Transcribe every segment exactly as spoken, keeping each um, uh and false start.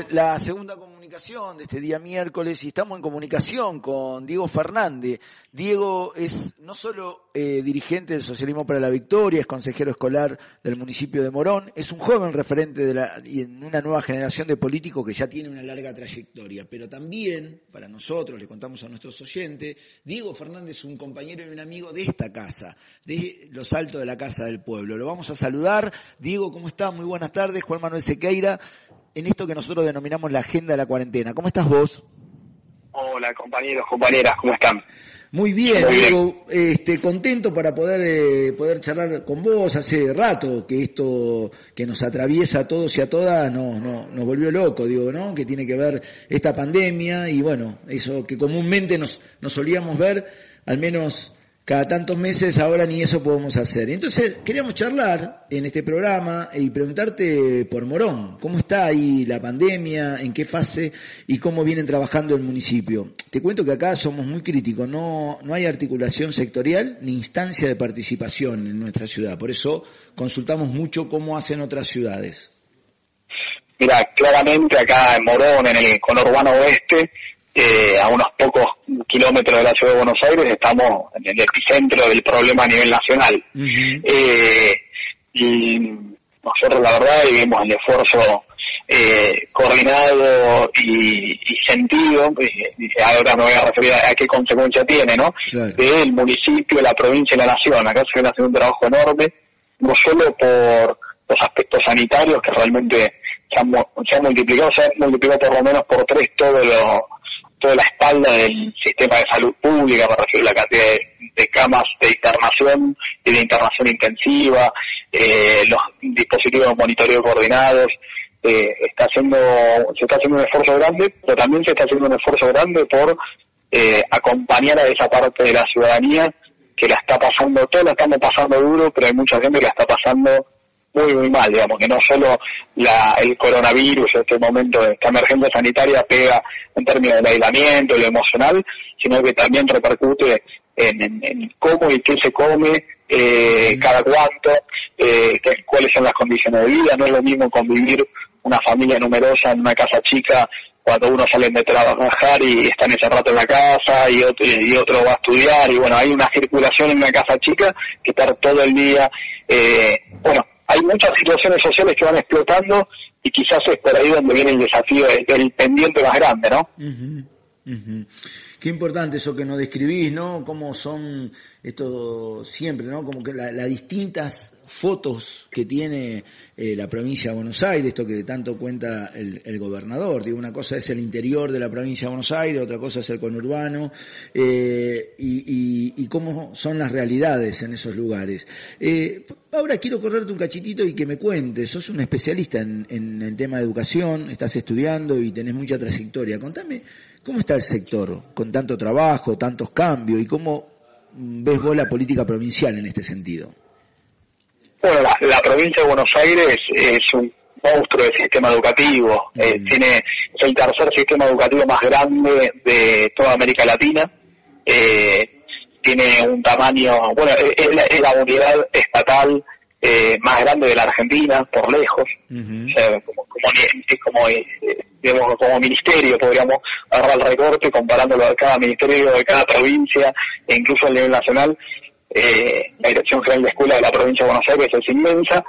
la segunda comunicación de este día miércoles y estamos en comunicación con Diego Fernández. Diego es no solo eh, dirigente del Socialismo para la Victoria, es consejero escolar del municipio de Morón, es un joven referente de la, y en una nueva generación de políticos que ya tiene una larga trayectoria, pero también, para nosotros, le contamos a nuestros oyentes, Diego Fernández es un compañero y un amigo de esta casa, de los altos de la Casa del Pueblo. Lo vamos a saludar. Diego, ¿cómo está? Muy buenas tardes. Juan Manuel Sequeira, en esto que nosotros denominamos la agenda de la cuarentena. ¿Cómo estás vos? Hola, compañeros, compañeras, ¿cómo están? Muy bien, Muy bien. Diego, este, contento para poder eh, poder charlar con vos. Hace rato que esto que nos atraviesa a todos y a todas no, no, nos volvió loco, digo, ¿no? Que tiene que ver esta pandemia y bueno, eso que comúnmente nos, nos solíamos ver, al menos cada tantos meses, ahora ni eso podemos hacer. Entonces, queríamos charlar en este programa y preguntarte por Morón. ¿Cómo está ahí la pandemia? ¿En qué fase? ¿Y cómo vienen trabajando el municipio? Te cuento que acá somos muy críticos. No, no hay articulación sectorial ni instancia de participación en nuestra ciudad. Por eso consultamos mucho cómo hacen otras ciudades. Mira, claramente acá en Morón, en el conurbano oeste, Eh, a unos pocos kilómetros de la ciudad de Buenos Aires, estamos en el epicentro del problema a nivel nacional. Uh-huh. Eh, y nosotros la verdad vivimos el esfuerzo eh, coordinado y, y sentido, y ahora me voy a referir a, a qué consecuencia tiene, ¿no? Claro. Del municipio, la provincia y la nación. Acá se viene haciendo un trabajo enorme, no solo por los aspectos sanitarios, que realmente se han, se han multiplicado, se han multiplicado por lo menos por tres todo lo toda la espalda del sistema de salud pública, me refiero a la cantidad de, de camas de internación y de internación intensiva, eh, los dispositivos de monitoreo coordinados, eh, está haciendo, se está haciendo un esfuerzo grande, pero también se está haciendo un esfuerzo grande por eh, acompañar a esa parte de la ciudadanía que la está pasando, todos la estamos pasando duro, pero hay mucha gente que la está pasando muy muy mal, digamos, que no solo la, el coronavirus, este momento de esta emergencia sanitaria pega en términos del aislamiento y lo emocional, sino que también repercute en, en, en cómo y qué se come, eh, cada cuánto, eh, que, cuáles son las condiciones de vida. No es lo mismo convivir una familia numerosa en una casa chica cuando uno sale de trabajar y están ese rato en la casa y otro, y otro va a estudiar, y bueno, hay una circulación en una casa chica que estar todo el día, eh, bueno, hay muchas situaciones sociales que van explotando y quizás es por ahí donde viene el desafío, el pendiente más grande, ¿no? Uh-huh, uh-huh. Qué importante eso que nos describís, ¿no? Cómo son esto siempre, ¿no? Como que las la distintas fotos que tiene eh, la provincia de Buenos Aires, esto que tanto cuenta el, el gobernador. Digo, una cosa es el interior de la provincia de Buenos Aires, otra cosa es el conurbano, eh, y, y, y cómo son las realidades en esos lugares. Eh, ahora quiero correrte un cachitito y que me cuentes. Sos un especialista en, en el tema de educación, estás estudiando y tenés mucha trayectoria. Contame, ¿cómo está el sector con tanto trabajo, tantos cambios, y cómo ves vos la política provincial en este sentido? Bueno, la, la provincia de Buenos Aires es un monstruo del sistema educativo. Mm. Eh, tiene es el tercer sistema educativo más grande de toda América Latina. Eh, tiene un tamaño, bueno, es, es, la, es la unidad estatal eh, más grande de la Argentina, por lejos. Uh-huh. O sea, como, como, como, eh, digamos, como ministerio podríamos agarrar el recorte comparándolo a cada ministerio de cada provincia e incluso a nivel nacional. Eh, la Dirección General de Escuela de la provincia de Buenos Aires es inmensa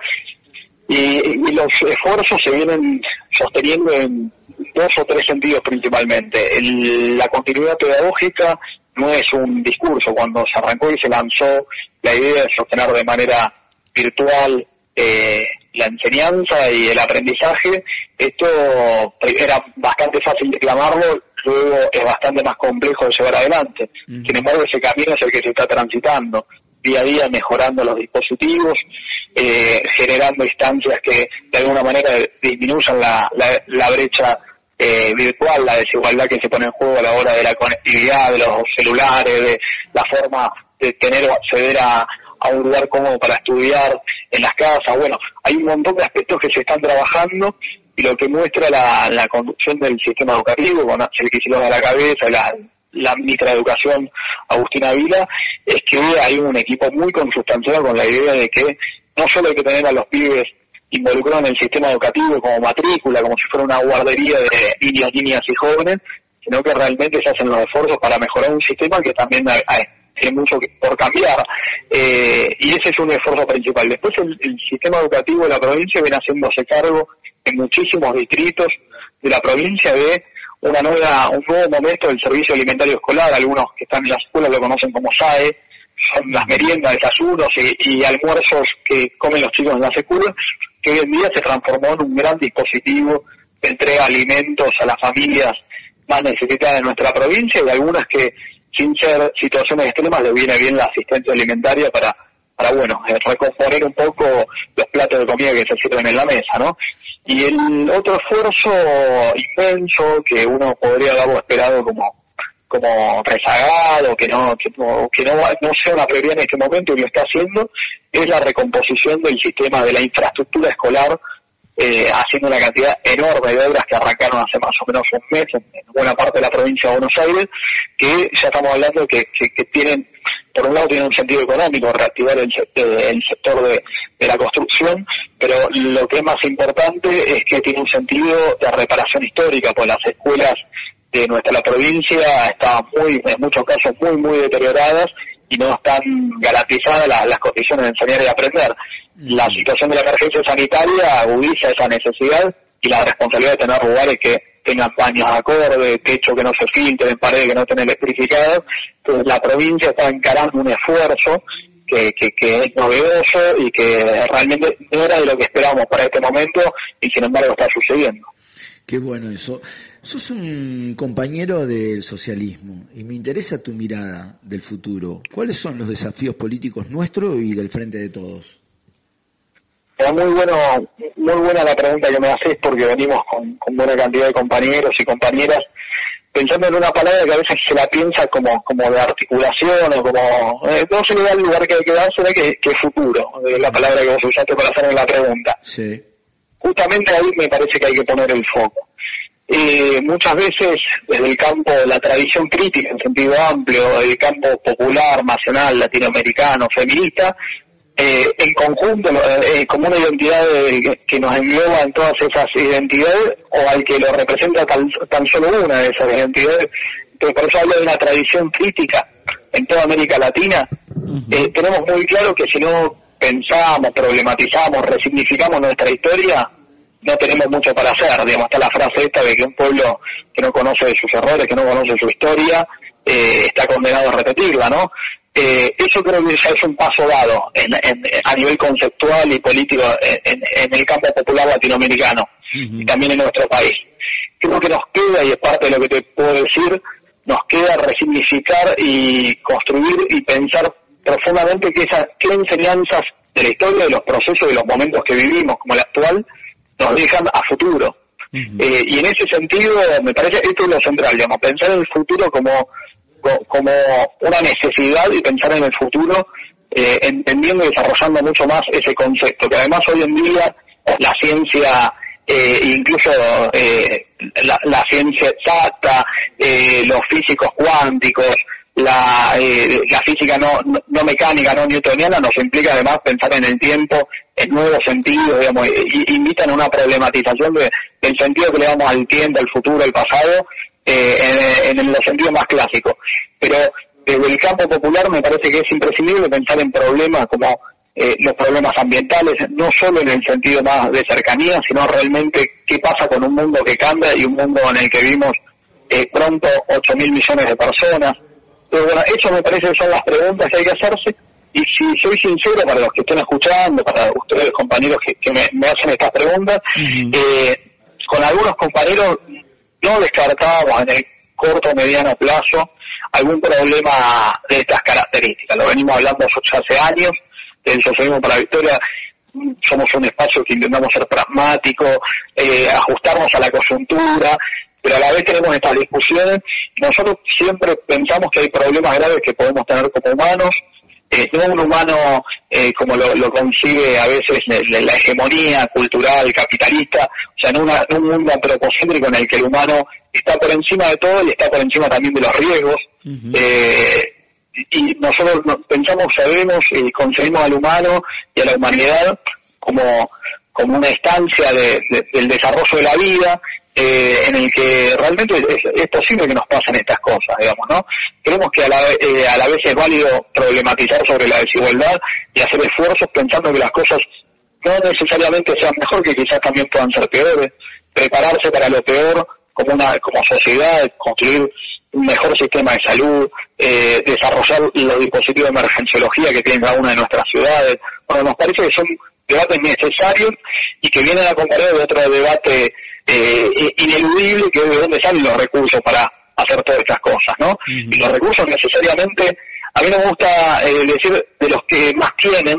y, y los esfuerzos se vienen sosteniendo en dos o tres sentidos principalmente. El, la continuidad pedagógica no es un discurso. Cuando se arrancó y se lanzó la idea de sostener de manera virtual eh, la enseñanza y el aprendizaje, esto era bastante fácil declamarlo, luego es bastante más complejo de llevar adelante. Uh-huh. Sin embargo, ese camino es el que se está transitando, día a día mejorando los dispositivos, eh, generando instancias que de alguna manera disminuyan la, la, la brecha eh, virtual, la desigualdad que se pone en juego a la hora de la conectividad, de los celulares, de la forma de tener o acceder a, a un lugar cómodo para estudiar en las casas. Bueno, hay un montón de aspectos que se están trabajando y lo que muestra la, la conducción del sistema educativo, con el que se lo da a la cabeza, la, la ministra de Educación, Agustina Vila, es que hay un equipo muy consustanciado con la idea de que no solo hay que tener a los pibes involucró en el sistema educativo como matrícula, como si fuera una guardería de niños, niñas y jóvenes, sino que realmente se hacen los esfuerzos para mejorar un sistema que también hay, hay, hay mucho que, por cambiar, eh, y ese es un esfuerzo principal. Después el, el sistema educativo de la provincia viene haciéndose cargo en muchísimos distritos de la provincia de una nueva, un nuevo momento del servicio alimentario escolar. Algunos que están en las escuelas lo conocen como S A E, son las meriendas, desayunos y, y almuerzos que comen los chicos en las escuelas, que hoy en día se transformó en un gran dispositivo que entrega alimentos a las familias más necesitadas de nuestra provincia, y algunas que, sin ser situaciones extremas, le viene bien la asistencia alimentaria para, para bueno, recomponer un poco los platos de comida que se sirven en la mesa, ¿no? Y el otro esfuerzo inmenso que uno podría haberlo esperado como como rezagado, que no que no, que no, no sea una prioridad en este momento y lo está haciendo, es la recomposición del sistema de la infraestructura escolar, eh, haciendo una cantidad enorme de obras que arrancaron hace más o menos un mes en, en buena parte de la provincia de Buenos Aires, que ya estamos hablando que, que, que tienen, por un lado tiene un sentido económico, reactivar el, el sector de, de la construcción, pero lo que es más importante es que tiene un sentido de reparación histórica, pues las escuelas de nuestra provincia estaban muy, en muchos casos muy, muy deterioradas y no están garantizadas las, las condiciones de enseñar y aprender. La situación de la emergencia sanitaria agudiza esa necesidad y la responsabilidad de tener lugares que tengan baños acorde, techo que no se filtren, paredes que no estén electrificadas. Entonces la provincia está encarando un esfuerzo que, que, que es novedoso y que realmente no era de lo que esperábamos para este momento y sin embargo está sucediendo. Qué bueno eso. Sos un compañero del socialismo y me interesa tu mirada del futuro. ¿Cuáles son los desafíos políticos nuestros y del Frente de Todos? Es muy bueno, muy buena la pregunta que me haces, porque venimos con, con buena cantidad de compañeros y compañeras pensando en una palabra que a veces se la piensa como como de articulación o como eh, no se le da el lugar que hay que dársela, que, que futuro, es la palabra que vos usaste para hacerme la pregunta. Sí. Justamente ahí me parece que hay que poner el foco. Eh, muchas veces desde el campo de la tradición crítica en sentido amplio, del campo popular, nacional, latinoamericano, feminista, eh, en conjunto, eh, como una identidad de, que nos engloba en todas esas identidades, o al que lo representa tan, tan solo una de esas identidades. Entonces, por eso hablo de una tradición crítica en toda América Latina. Uh-huh. Eh, tenemos muy claro que si no pensamos, problematizamos, resignificamos nuestra historia, no tenemos mucho para hacer. Digamos, está la frase esta de que un pueblo que no conoce sus errores, que no conoce su historia, eh, está condenado a repetirla, ¿no? Eh, eso creo que ya es un paso dado en, en, a nivel conceptual y político en, en el campo popular latinoamericano, uh-huh, y también en nuestro país. Creo que nos queda, y es parte de lo que te puedo decir, nos queda resignificar y construir y pensar profundamente qué, esa, qué enseñanzas de la historia, de los procesos, de los momentos que vivimos, como el actual, nos dejan a futuro. Uh-huh. Eh, y en ese sentido, me parece, esto es lo central, digamos, pensar en el futuro como como una necesidad y pensar en el futuro, eh, entendiendo y desarrollando mucho más ese concepto, que además hoy en día la ciencia, eh, incluso eh, la, la ciencia exacta, eh, los físicos cuánticos, la, eh, la física no, no, no mecánica, no newtoniana, nos implica además pensar en el tiempo en nuevos sentidos, digamos, y, invitan a una problematización de, del sentido que le damos al tiempo, al futuro, al pasado, Eh, en, en los sentidos más clásicos. Pero desde el campo popular me parece que es imprescindible pensar en problemas como eh, los problemas ambientales, no solo en el sentido más de cercanía, sino realmente qué pasa con un mundo que cambia y un mundo en el que vivimos eh, pronto ocho mil millones de personas. Pero bueno, eso me parece que son las preguntas que hay que hacerse, y si soy sincero para los que estén escuchando, para ustedes compañeros que, que me, me hacen estas preguntas, uh-huh, eh, con algunos compañeros no descartábamos en el corto o mediano plazo algún problema de estas características. Lo venimos hablando ya hace años, del Socialismo para la Victoria. Somos un espacio que intentamos ser pragmáticos, eh, ajustarnos a la coyuntura, pero a la vez tenemos estas discusiones. Nosotros siempre pensamos que hay problemas graves que podemos tener como humanos, eh, no un humano eh, como lo, lo concibe a veces la, la hegemonía cultural capitalista, o sea, en, una, en un mundo antropocéntrico en el que el humano está por encima de todo y está por encima también de los riesgos. Uh-huh. eh, y nosotros pensamos, sabemos y concebimos al humano y a la humanidad como como una estancia de, de, del desarrollo de la vida, eh, en el que realmente es, es posible que nos pasen estas cosas, digamos, ¿no? Creemos que a la, eh, a la vez es válido problematizar sobre la desigualdad y hacer esfuerzos pensando que las cosas no necesariamente sean mejor, que quizás también puedan ser peores, prepararse para lo peor como una como sociedad, construir un mejor sistema de salud, eh, desarrollar los dispositivos de emergenciología que tienen cada una de nuestras ciudades. Bueno, nos parece que son debates necesarios y que vienen acompañados de otro debate eh, ineludible, que es de dónde salen los recursos para hacer todas estas cosas, ¿no? Uh-huh. Y los recursos necesariamente, a mí no me gusta eh, decir de los que más tienen,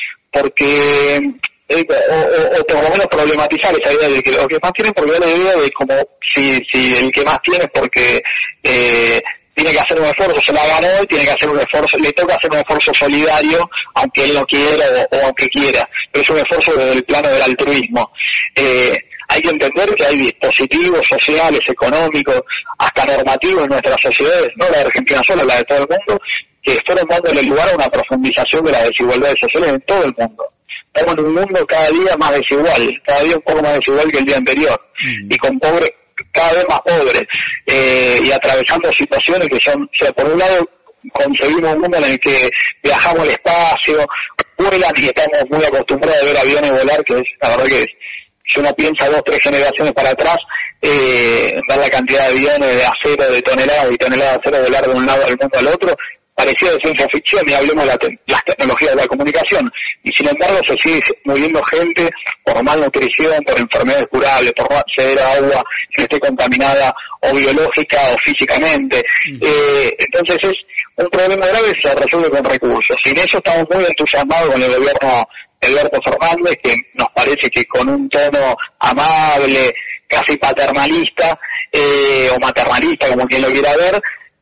porque eh, o, o, o por lo menos problematizar esa idea de que los que más tienen, porque da la idea de como si, si el que más tiene es porque eh, tiene que hacer un esfuerzo, se la ganó y tiene que hacer un esfuerzo, le toca hacer un esfuerzo solidario, aunque él no quiera o, o aunque quiera, pero es un esfuerzo desde el plano del altruismo. Eh, hay que entender que hay dispositivos sociales, económicos, hasta normativos en nuestras sociedades, no la de Argentina sola, la de todo el mundo, que fueron dándole lugar a una profundización de las desigualdades sociales en todo el mundo. Estamos en un mundo cada día más desigual, cada día un poco más desigual que el día anterior, mm. y con pobres, cada vez más pobres, eh, y atravesando situaciones que son, o sea, por un lado concebimos un mundo en el que viajamos al espacio, vuelan y estamos muy acostumbrados a ver aviones volar, que es, la verdad que es, si uno piensa dos, tres generaciones para atrás, eh, ver la cantidad de aviones de acero, de toneladas y toneladas de acero volar de un lado del mundo al otro, parecía de ciencia ficción, y hablemos de la te- las tecnologías de la comunicación, y sin embargo se sigue muriendo gente por malnutrición, por enfermedades curables, por no acceder a agua que esté contaminada o biológica o físicamente. Mm. Eh, entonces es un problema grave que se resuelve con recursos. Sin eso estamos muy entusiasmados con el gobierno de Alberto Fernández, que nos parece que con un tono amable, casi paternalista, eh, o maternalista, como quien lo quiera ver,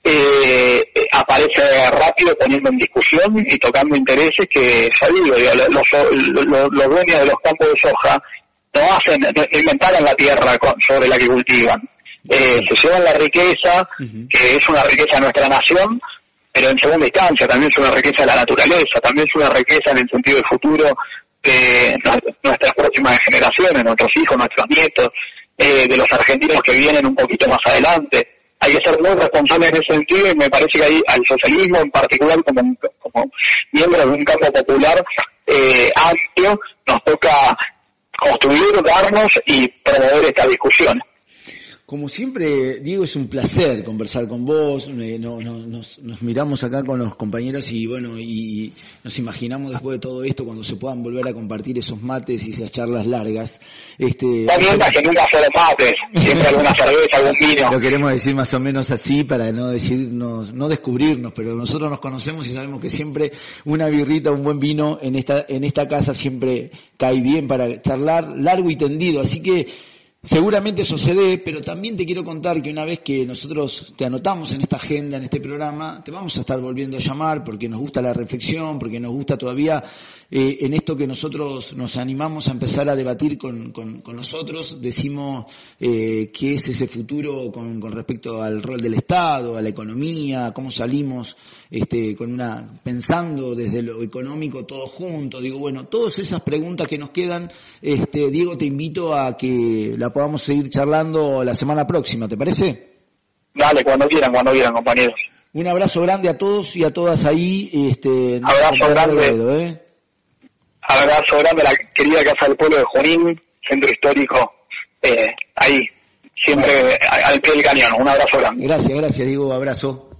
Eh, aparece rápido poniendo en discusión y tocando intereses que, ya digo, los, los, los dueños de los campos de soja no hacen, no inventaron la tierra con, sobre la que cultivan, eh, se llevan la riqueza, uh-huh. que es una riqueza de nuestra nación, pero en segunda instancia también es una riqueza de la naturaleza, también es una riqueza en el sentido del futuro de nuestras próximas generaciones, nuestros hijos, nuestros nietos, eh, de los argentinos que vienen un poquito más adelante. Hay que ser muy responsables en ese sentido, y me parece que ahí al socialismo en particular, como, como miembro de un campo popular eh, amplio, nos toca construir, darnos y promover esta discusión. Como siempre, Diego, es un placer conversar con vos. Eh, no, no, nos, nos miramos acá con los compañeros y bueno, y nos imaginamos después de todo esto cuando se puedan volver a compartir esos mates y esas charlas largas. Este, También para que nunca solo mates, siempre alguna cerveza, algún vino. Lo queremos decir más o menos así para no decirnos, no descubrirnos, pero nosotros nos conocemos y sabemos que siempre una birrita, un buen vino en esta, en esta casa siempre cae bien para charlar largo y tendido. Así que seguramente eso se dé, pero también te quiero contar que una vez que nosotros te anotamos en esta agenda, en este programa, te vamos a estar volviendo a llamar porque nos gusta la reflexión, porque nos gusta todavía eh, en esto que nosotros nos animamos a empezar a debatir con, con, con nosotros, decimos eh, qué es ese futuro con, con respecto al rol del Estado, a la economía, cómo salimos este, con una pensando desde lo económico todos juntos. Digo, bueno, todas esas preguntas que nos quedan, este, Diego, te invito a que la podamos seguir charlando la semana próxima, ¿te parece? Dale, cuando quieran, cuando quieran, compañeros. Un abrazo grande a todos y a todas ahí. Este, abrazo grande. Dedo, ¿eh? Abrazo grande a la querida Casa del Pueblo de Junín, centro histórico, eh, ahí, siempre al pie del cañón. Un abrazo grande. Gracias, gracias, Diego, abrazo.